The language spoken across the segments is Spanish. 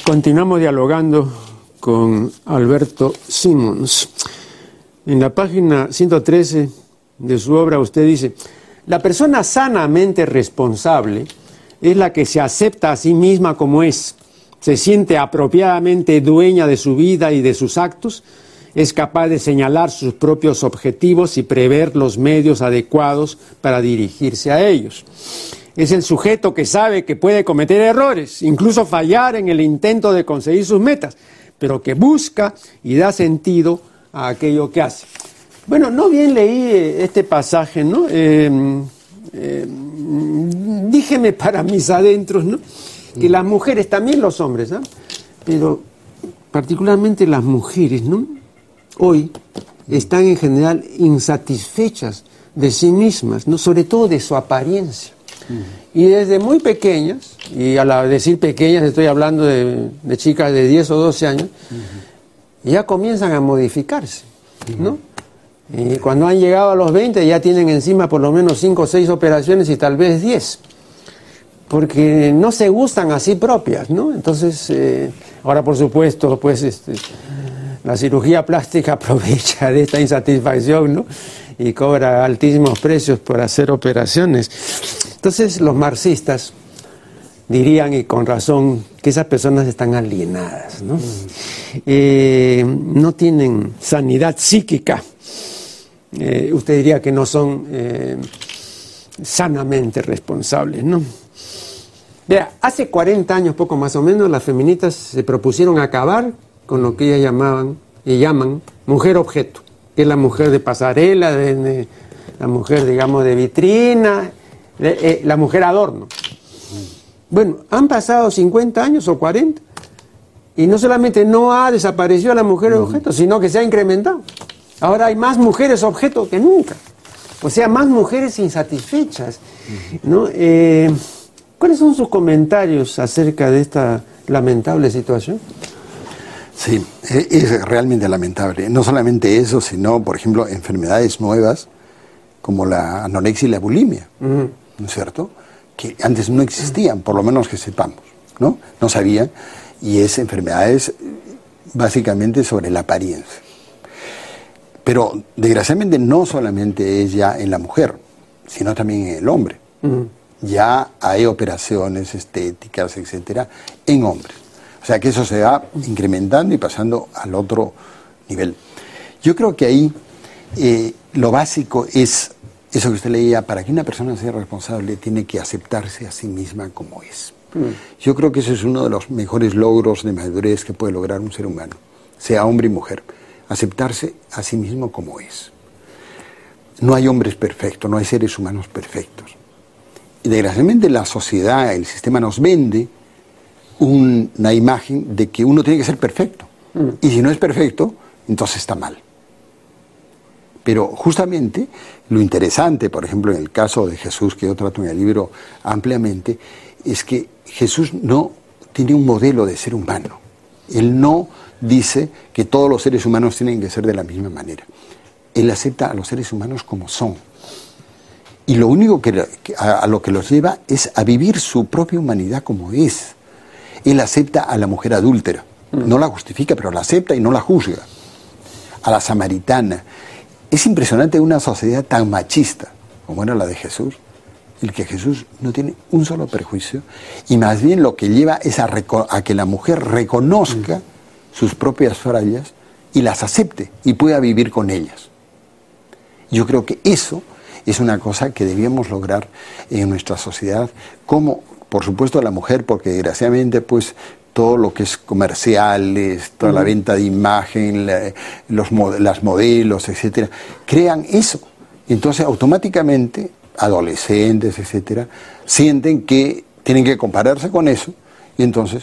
Continuamos dialogando con Alberto Simons. En la página 113 de su obra usted dice: la persona sanamente responsable es la que se acepta a sí misma como es, se siente apropiadamente dueña de su vida y de sus actos, es capaz de señalar sus propios objetivos y prever los medios adecuados para dirigirse a ellos. Es el sujeto que sabe que puede cometer errores, incluso fallar en el intento de conseguir sus metas, pero que busca y da sentido a aquello que hace. Bueno, no bien leí este pasaje, ¿no? Díjeme para mis adentros, ¿no? Que las mujeres, también los hombres, ¿no? Pero particularmente las mujeres, ¿no? Hoy están en general insatisfechas de sí mismas, ¿no? Sobre todo de su apariencia. Y desde muy pequeñas, y al decir pequeñas estoy hablando de chicas de 10 o 12 años, ya comienzan a modificarse, ¿no? Y cuando han llegado a los 20 ya tienen encima por lo menos 5 o 6 operaciones y tal vez 10, porque no se gustan a sí propias, ¿no? Entonces, ahora por supuesto, pues la cirugía plástica aprovecha de esta insatisfacción, ¿no? Y cobra altísimos precios por hacer operaciones. Entonces los marxistas dirían, y con razón, que esas personas están alienadas, ¿no? No tienen sanidad psíquica. Usted diría que no son sanamente responsables, ¿no? Vea, hace 40 años, poco más o menos, las feministas se propusieron acabar con lo que ellas llamaban y llaman mujer objeto, que es la mujer de pasarela, la mujer, digamos, de vitrina, la mujer adorno. Bueno, han pasado 50 años o 40 y no solamente no ha desaparecido la mujer objeto, sino que se ha incrementado. Ahora hay más mujeres objeto que nunca, o sea, más mujeres insatisfechas, ¿no? ¿Cuáles son sus comentarios acerca de esta lamentable situación? Sí, es realmente lamentable. No solamente eso, sino, por ejemplo, enfermedades nuevas como la anorexia y la bulimia, ¿no es cierto? Que antes no existían, por lo menos que sepamos, ¿no? No sabían, y es enfermedades básicamente sobre la apariencia. Pero desgraciadamente no solamente es ya en la mujer, sino también en el hombre. Ya hay operaciones estéticas, etcétera, en hombres. O sea que eso se va incrementando y pasando al otro nivel. Yo creo que ahí lo básico es eso que usted leía: para que una persona sea responsable tiene que aceptarse a sí misma como es. Yo creo que ese es uno de los mejores logros de madurez que puede lograr un ser humano, sea hombre y mujer, aceptarse a sí mismo como es. No hay hombres perfectos, no hay seres humanos perfectos. Y desgraciadamente la sociedad, el sistema nos vende una imagen de que uno tiene que ser perfecto. Y si no es perfecto, entonces está mal. Pero justamente lo interesante, por ejemplo, en el caso de Jesús, que yo trato en el libro ampliamente, es que Jesús no tiene un modelo de ser humano. Él no dice que todos los seres humanos tienen que ser de la misma manera. Él acepta a los seres humanos como son. Y lo único a lo que los lleva es a vivir su propia humanidad como es. Él acepta a la mujer adúltera. No la justifica, pero la acepta y no la juzga. A la samaritana. Es impresionante una sociedad tan machista como era la de Jesús, el que Jesús no tiene un solo prejuicio, y más bien lo que lleva es a que la mujer reconozca sus propias fallas y las acepte y pueda vivir con ellas. Yo creo que eso es una cosa que debíamos lograr en nuestra sociedad, como por supuesto la mujer, porque desgraciadamente pues todo lo que es comerciales, toda la venta de imagen, las modelos, etcétera, crean eso. Entonces automáticamente adolescentes, etcétera, sienten que tienen que compararse con eso, y entonces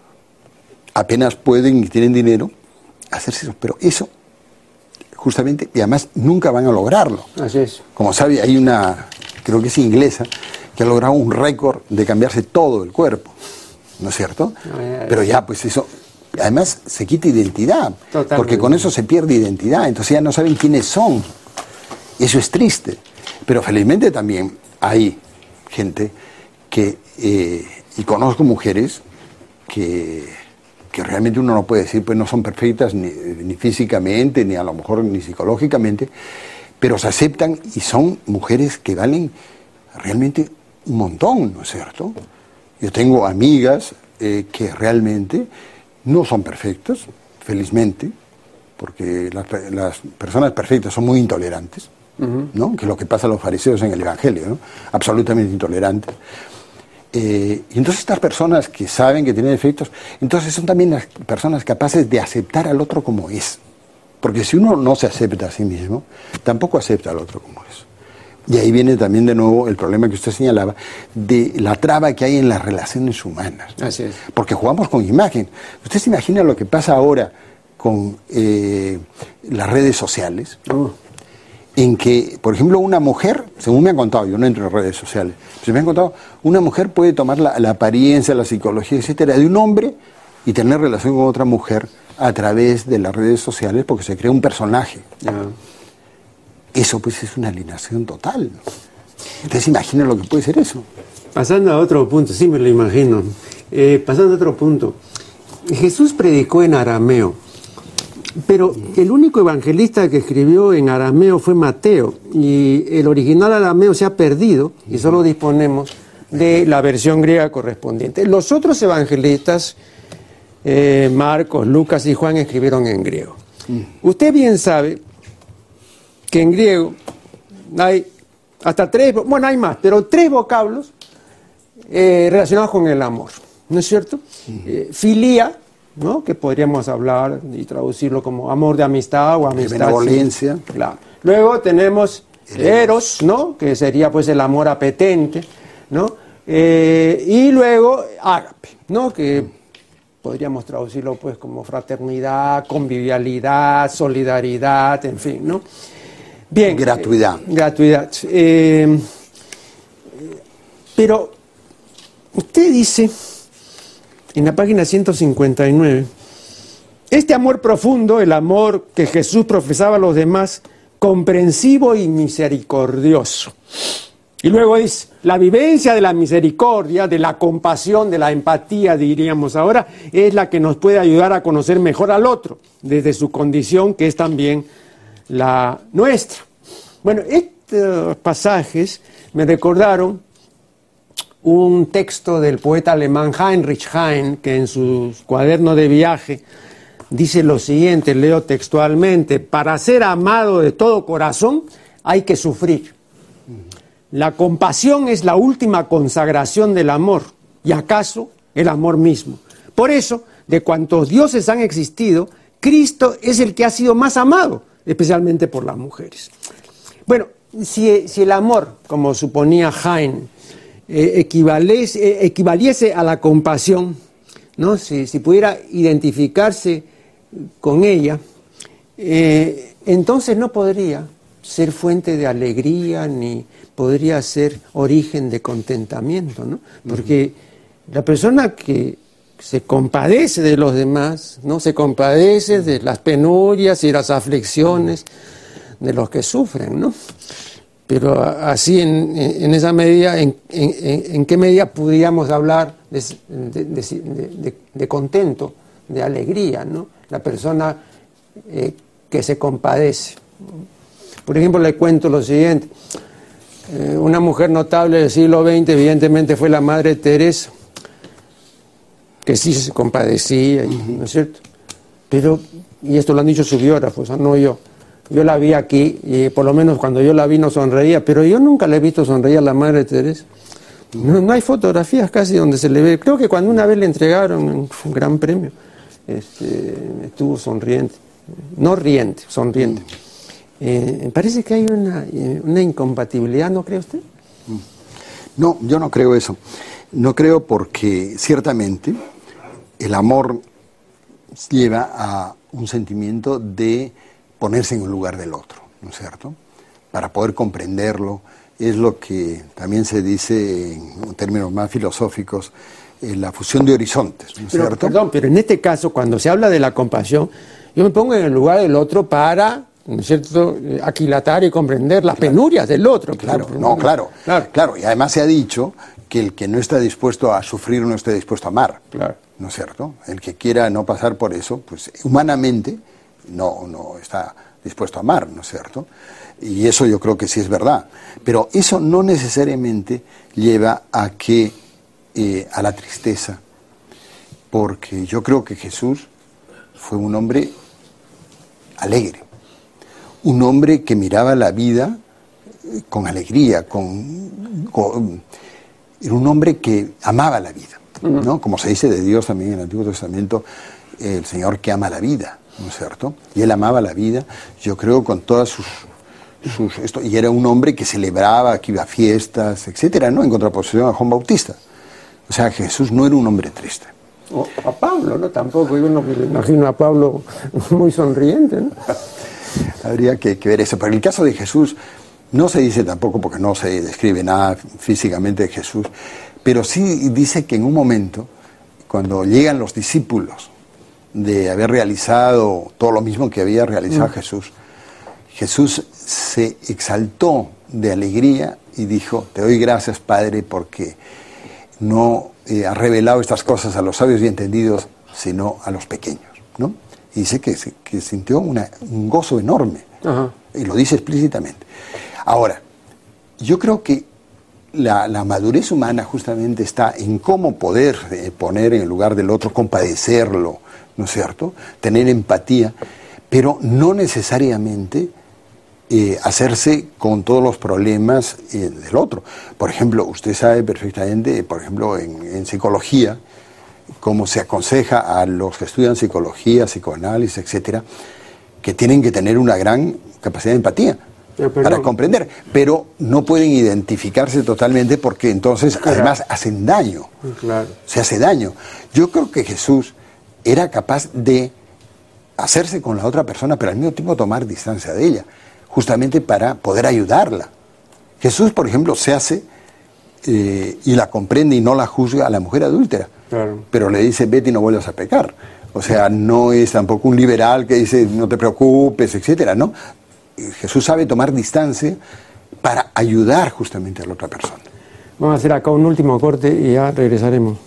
apenas pueden y tienen dinero hacerse eso. Pero eso, justamente, y además nunca van a lograrlo. Así es. Como sabe, hay una, creo que es inglesa, que ha logrado un récord de cambiarse todo el cuerpo, ¿no es cierto? Pero ya, pues eso, además se quita identidad, totalmente, porque con eso se pierde identidad, entonces ya no saben quiénes son. Eso es triste. Pero felizmente también hay gente que, y conozco mujeres que que realmente uno no puede decir, pues no son perfectas ni físicamente, ni a lo mejor ni psicológicamente, pero se aceptan y son mujeres que valen realmente un montón, ¿no es cierto? Yo tengo amigas que realmente no son perfectas, felizmente, porque las personas perfectas son muy intolerantes, ¿no? Que es lo que pasa a los fariseos en el Evangelio, ¿no? Absolutamente intolerantes. Y entonces estas personas que saben que tienen defectos, entonces son también las personas capaces de aceptar al otro como es. Porque si uno no se acepta a sí mismo, tampoco acepta al otro como es. Y ahí viene también de nuevo el problema que usted señalaba de la traba que hay en las relaciones humanas. Así es. Porque jugamos con imagen. ¿Usted se imagina lo que pasa ahora con las redes sociales? En que, por ejemplo, una mujer, según me han contado, yo no entro en redes sociales, pero me han contado, una mujer puede tomar la apariencia, la psicología, etcétera, de un hombre y tener relación con otra mujer a través de las redes sociales porque se crea un personaje. Eso pues es una alienación total. Entonces imagina lo que puede ser eso. Pasando a otro punto, sí me lo imagino. Pasando a otro punto. Jesús predicó en arameo, pero el único evangelista que escribió en arameo fue Mateo, y el original arameo se ha perdido y solo disponemos de la versión griega correspondiente. Los otros evangelistas, Marcos, Lucas y Juan, escribieron en griego. Usted bien sabe que en griego hay hasta hay más, pero 3 vocablos relacionados con el amor, ¿no es cierto? Filía, ¿no? Que podríamos hablar y traducirlo como amor de amistad o amistad. Benevolencia. Sí, claro. Luego tenemos eros, ¿no? Que sería pues el amor apetente, ¿no? Y luego ágape, ¿no? Que podríamos traducirlo pues como fraternidad, convivialidad, solidaridad, en fin, ¿no? Bien. Gratuidad. Gratuidad. Pero usted dice en la página 159, este amor profundo, el amor que Jesús profesaba a los demás, comprensivo y misericordioso. Y luego dice, la vivencia de la misericordia, de la compasión, de la empatía, diríamos ahora, es la que nos puede ayudar a conocer mejor al otro, desde su condición, que es también la nuestra. Bueno, estos pasajes me recordaron un texto del poeta alemán Heinrich Heine, que en su cuaderno de viaje dice lo siguiente, leo textualmente: para ser amado de todo corazón hay que sufrir. La compasión es la última consagración del amor, y acaso el amor mismo. Por eso, de cuantos dioses han existido, Cristo es el que ha sido más amado, especialmente por las mujeres. Bueno, si el amor, como suponía Heine, equivaliese a la compasión, ¿no? Si pudiera identificarse con ella, entonces no podría ser fuente de alegría ni podría ser origen de contentamiento, ¿no? Porque la persona que se compadece de los demás, ¿no? Se compadece de las penurias y las aflicciones de los que sufren, ¿no? Pero así, en esa medida, ¿en qué medida podríamos hablar de contento, de alegría, ¿no? La persona que se compadece. Por ejemplo, le cuento lo siguiente. Una mujer notable del siglo XX, evidentemente, fue la Madre Teresa, que sí se compadecía, ¿no es cierto? Pero, y esto lo han dicho sus biógrafos, no yo. Yo la vi aquí, y por lo menos cuando yo la vi no sonreía, pero yo nunca le he visto sonreír a la Madre Teresa. No hay fotografías casi donde se le ve. Creo que cuando una vez le entregaron un gran premio, estuvo sonriente. No riente, sonriente. Parece que hay una incompatibilidad, ¿no cree usted? No, yo no creo eso. No creo porque ciertamente el amor lleva a un sentimiento de ponerse en el lugar del otro, ¿no es cierto? Para poder comprenderlo, es lo que también se dice en términos más filosóficos, la fusión de horizontes, ¿no es cierto? Perdón, pero en este caso, cuando se habla de la compasión, yo me pongo en el lugar del otro para, ¿no es cierto?, aquilatar y comprender las penurias del otro. Claro, claro. Y además se ha dicho que el que no está dispuesto a sufrir no está dispuesto a amar. Claro. ¿no es cierto? El que quiera no pasar por eso, pues humanamente no está dispuesto a amar, ¿no es cierto? Y eso yo creo que sí es verdad. Pero eso no necesariamente lleva a a la tristeza, porque yo creo que Jesús fue un hombre alegre, un hombre que miraba la vida con alegría, era un hombre que amaba la vida, ¿no? Como se dice de Dios también en el Antiguo Testamento, el Señor que ama la vida, ¿no es cierto? Y él amaba la vida, yo creo, con todas y era un hombre que celebraba, que iba a fiestas, etcétera, ¿no? En contraposición a Juan Bautista. O sea, Jesús no era un hombre triste. O a Pablo, ¿no? Tampoco, yo no me imagino a Pablo muy sonriente, ¿no? Habría que ver eso. Pero en el caso de Jesús, no se dice tampoco, porque no se describe nada físicamente de Jesús, pero sí dice que en un momento, cuando llegan los discípulos de haber realizado todo lo mismo que había realizado Jesús, Jesús se exaltó de alegría y dijo: te doy gracias, Padre, porque no has revelado estas cosas a los sabios y entendidos, sino a los pequeños, ¿no? Y dice que sintió un gozo enorme. Ajá. Y lo dice explícitamente. Ahora, yo creo que la madurez humana justamente está en cómo poder poner en el lugar del otro, compadecerlo, ¿no es cierto? Tener empatía, pero no necesariamente hacerse con todos los problemas del otro. Por ejemplo, usted sabe perfectamente, por ejemplo, en psicología, cómo se aconseja a los que estudian psicología, psicoanálisis, etcétera, que tienen que tener una gran capacidad de empatía para comprender, pero no pueden identificarse totalmente porque entonces además hacen daño, se hace daño. Yo creo que Jesús era capaz de hacerse con la otra persona, pero al mismo tiempo tomar distancia de ella, justamente para poder ayudarla. Jesús, por ejemplo, se hace y la comprende y no la juzga a la mujer adúltera, pero le dice: vete y no vuelvas a pecar. O sea, no es tampoco un liberal que dice: no te preocupes, etcétera, ¿no? Jesús sabe tomar distancia para ayudar justamente a la otra persona. Vamos a hacer acá un último corte y ya regresaremos.